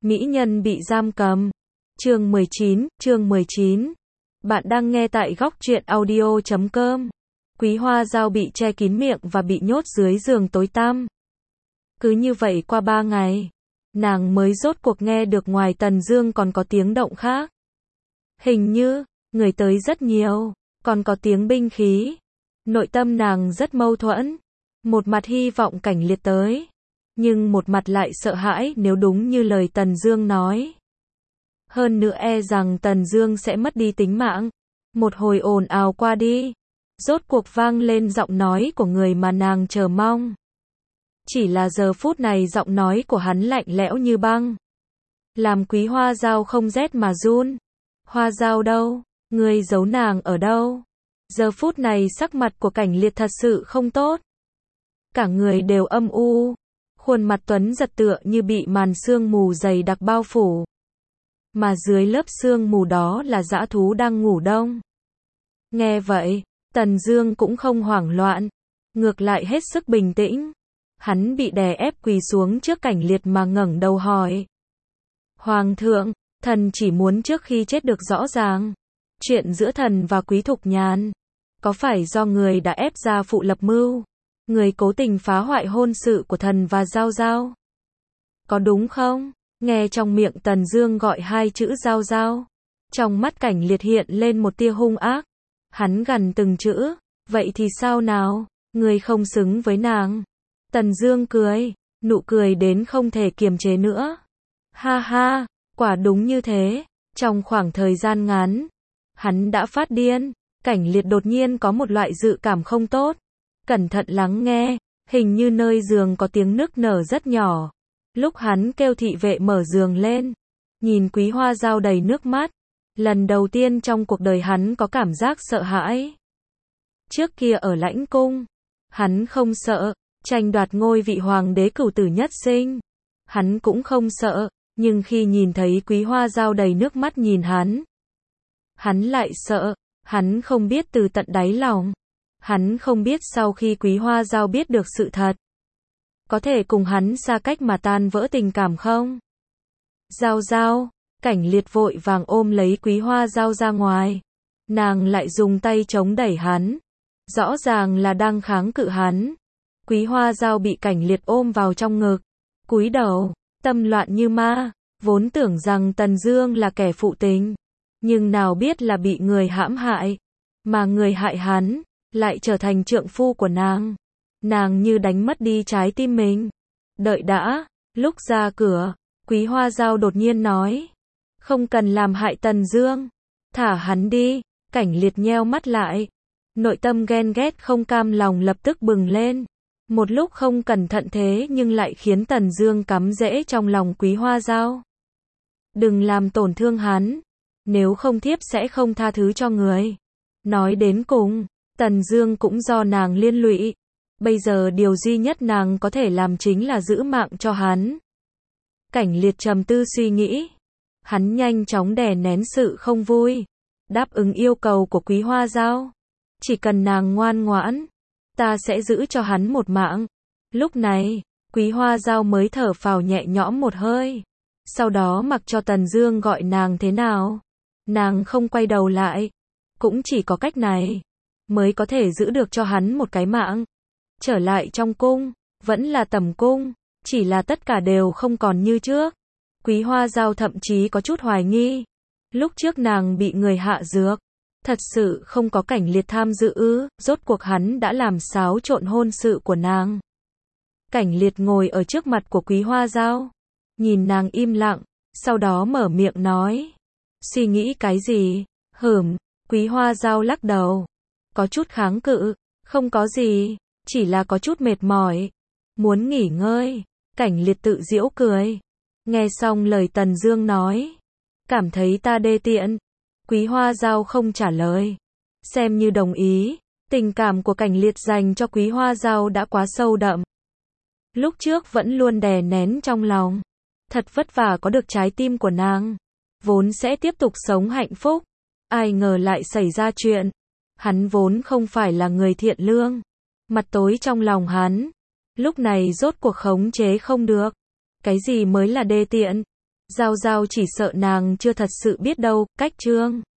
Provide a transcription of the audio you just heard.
Mỹ nhân bị giam cầm. Chương 19. Bạn đang nghe tại góc truyện audio.com. Quý Hoa Dao bị che kín miệng và bị nhốt dưới giường tối tăm. Cứ như vậy qua 3 ngày, nàng mới rốt cuộc nghe được ngoài Tần Dương còn có tiếng động khác. Hình như, người tới rất nhiều, còn có tiếng binh khí. Nội tâm nàng rất mâu thuẫn. Một mặt hy vọng Cảnh Liệt tới, nhưng một mặt lại sợ hãi nếu đúng như lời Tần Dương nói. Hơn nữa e rằng Tần Dương sẽ mất đi tính mạng. Một hồi ồn ào qua đi, rốt cuộc vang lên giọng nói của người mà nàng chờ mong. Chỉ là giờ phút này giọng nói của hắn lạnh lẽo như băng, làm Quý Hoa Dao không rét mà run. Hoa Dao đâu? Ngươi giấu nàng ở đâu? Giờ phút này sắc mặt của Cảnh Liệt thật sự không tốt. Cả người đều âm u, khuôn mặt tuấn giật tựa như bị màn sương mù dày đặc bao phủ. Mà dưới lớp sương mù đó là dã thú đang ngủ đông. Nghe vậy, Tần Dương cũng không hoảng loạn, ngược lại hết sức bình tĩnh. Hắn bị đè ép quỳ xuống trước Cảnh Liệt mà ngẩng đầu hỏi: Hoàng thượng, thần chỉ muốn trước khi chết được rõ ràng. Chuyện giữa thần và Quý Thục Nhàn, có phải do người đã ép gia phụ lập mưu? Người cố tình phá hoại hôn sự của thần và Giao Giao, có đúng không? Nghe trong miệng Tần Dương gọi hai chữ Giao Giao, trong mắt Cảnh Liệt hiện lên một tia hung ác. Hắn gằn từng chữ: vậy thì sao nào? Ngươi không xứng với nàng. Tần Dương cười, nụ cười đến không thể kiềm chế nữa. Ha ha, quả đúng như thế. Trong khoảng thời gian ngắn, hắn đã phát điên. Cảnh Liệt đột nhiên có một loại dự cảm không tốt. Cẩn thận lắng nghe, hình như nơi giường có tiếng nức nở rất nhỏ. Lúc hắn kêu thị vệ mở giường lên, nhìn Quý Hoa Dao đầy nước mắt, lần đầu tiên trong cuộc đời hắn có cảm giác sợ hãi. Trước kia ở Lãnh Cung, hắn không sợ tranh đoạt ngôi vị hoàng đế cửu tử nhất sinh, hắn cũng không sợ, nhưng khi nhìn thấy Quý Hoa Dao đầy nước mắt nhìn hắn lại sợ. Hắn không biết từ tận đáy lòng, hắn không biết sau khi Quý Hoa Dao biết được sự thật, có thể cùng hắn xa cách mà tan vỡ tình cảm không? Giao Giao, Cảnh Liệt vội vàng ôm lấy Quý Hoa Dao ra ngoài. Nàng lại dùng tay chống đẩy hắn, rõ ràng là đang kháng cự hắn. Quý Hoa Dao bị Cảnh Liệt ôm vào trong ngực, cúi đầu, tâm loạn như ma, vốn tưởng rằng Tần Dương là kẻ phụ tình, nhưng nào biết là bị người hãm hại, mà người hại hắn lại trở thành trượng phu của nàng. Nàng như đánh mất đi trái tim mình. Đợi đã, lúc ra cửa, Quý Hoa Dao đột nhiên nói: không cần làm hại Tần Dương, thả hắn đi. Cảnh Liệt nheo mắt lại, nội tâm ghen ghét không cam lòng lập tức bừng lên. Một lúc không cẩn thận thế nhưng lại khiến Tần Dương cắm rễ trong lòng Quý Hoa Dao. Đừng làm tổn thương hắn, nếu không thiếp sẽ không tha thứ cho người. Nói đến cùng, Tần Dương cũng do nàng liên lụy. Bây giờ điều duy nhất nàng có thể làm chính là giữ mạng cho hắn. Cảnh Liệt trầm tư suy nghĩ. Hắn nhanh chóng đè nén sự không vui, đáp ứng yêu cầu của Quý Hoa Dao. Chỉ cần nàng ngoan ngoãn, ta sẽ giữ cho hắn một mạng. Lúc này, Quý Hoa Dao mới thở phào nhẹ nhõm một hơi. Sau đó mặc cho Tần Dương gọi nàng thế nào, nàng không quay đầu lại. Cũng chỉ có cách này mới có thể giữ được cho hắn một cái mạng. Trở lại trong cung, vẫn là tẩm cung, chỉ là tất cả đều không còn như trước. Quý Hoa Dao thậm chí có chút hoài nghi, lúc trước nàng bị người hạ dược, thật sự không có Cảnh Liệt tham dự ư? Rốt cuộc hắn đã làm xáo trộn hôn sự của nàng. Cảnh Liệt ngồi ở trước mặt của Quý Hoa Dao, nhìn nàng im lặng, sau đó mở miệng nói: suy nghĩ cái gì? Quý Hoa Dao lắc đầu, có chút kháng cự: không có gì, chỉ là có chút mệt mỏi, muốn nghỉ ngơi. Cảnh Liệt tự giễu cười. Nghe xong lời Tần Dương nói, cảm thấy ta đê tiện. Quý Hoa Dao không trả lời, xem như đồng ý. Tình cảm của Cảnh Liệt dành cho Quý Hoa Dao đã quá sâu đậm. Lúc trước vẫn luôn đè nén trong lòng, thật vất vả có được trái tim của nàng, vốn sẽ tiếp tục sống hạnh phúc. Ai ngờ lại xảy ra chuyện. Hắn vốn không phải là người thiện lương, mặt tối trong lòng hắn lúc này rốt cuộc khống chế không được. Cái gì mới là đê tiện? Giao Giao chỉ sợ nàng chưa thật sự biết đâu, cách Trương